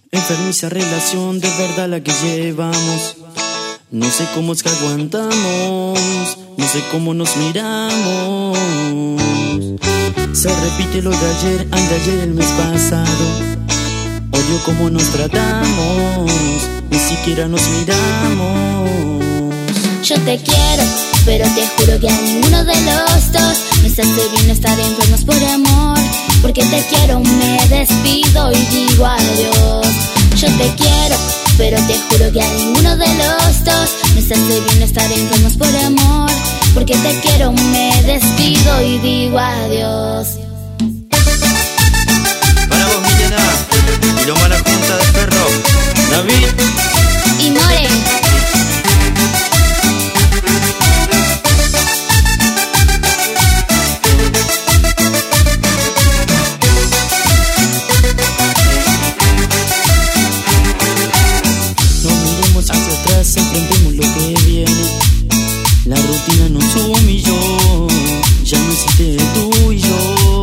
Enfermiza relación, de verdad la que llevamos. No sé cómo es que aguantamos, no sé cómo nos miramos. Se repite lo de ayer, al de ayer el mes pasado. Odio cómo nos tratamos, ni siquiera nos miramos. Yo te quiero, pero te juro que a ninguno de los dos nos hace bien estar enfermos por amor. Porque te quiero, me despido y digo adiós. Yo te quiero, pero te juro que a ninguno de los dos nos hace bien estar enfermos por amor. Porque te quiero, me despido y digo adiós. Para vos, Milena, y lo mala junta de perro, David y More. Enfrentemos lo que viene. La rutina nos humilló, ya no existe tú y yo.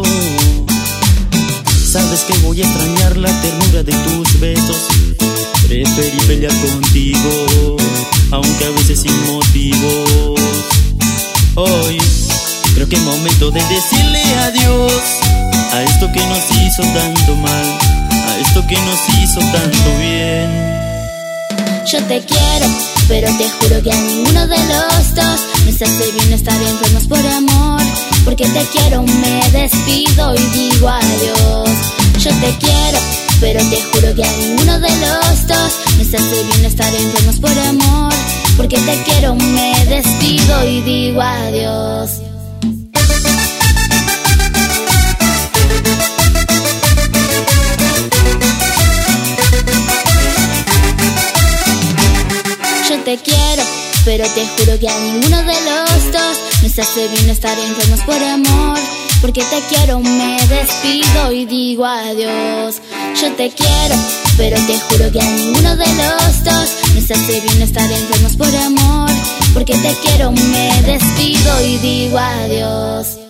Sabes que voy a extrañar la ternura de tus besos. Preferí pelear contigo, aunque a veces sin motivos. Hoy creo que es momento de decirle adiós a esto que nos hizo tanto mal, a esto que nos hizo tanto bien. Yo te quiero, pero te juro que a ninguno de los dos nos hace bien estar enfermos por amor. Porque te quiero, me despido y digo adiós. Yo te quiero, pero te juro que a ninguno de los dos nos hace bien estar enfermos por amor. Porque te quiero, me despido y digo adiós. Yo te quiero, pero te juro que a ninguno de los dos nos hace bien estar enfermos por amor. Porque te quiero, me despido y digo adiós. Yo te quiero, pero te juro que a ninguno de los dos nos hace bien estar enfermos por amor. Porque te quiero, me despido y digo adiós.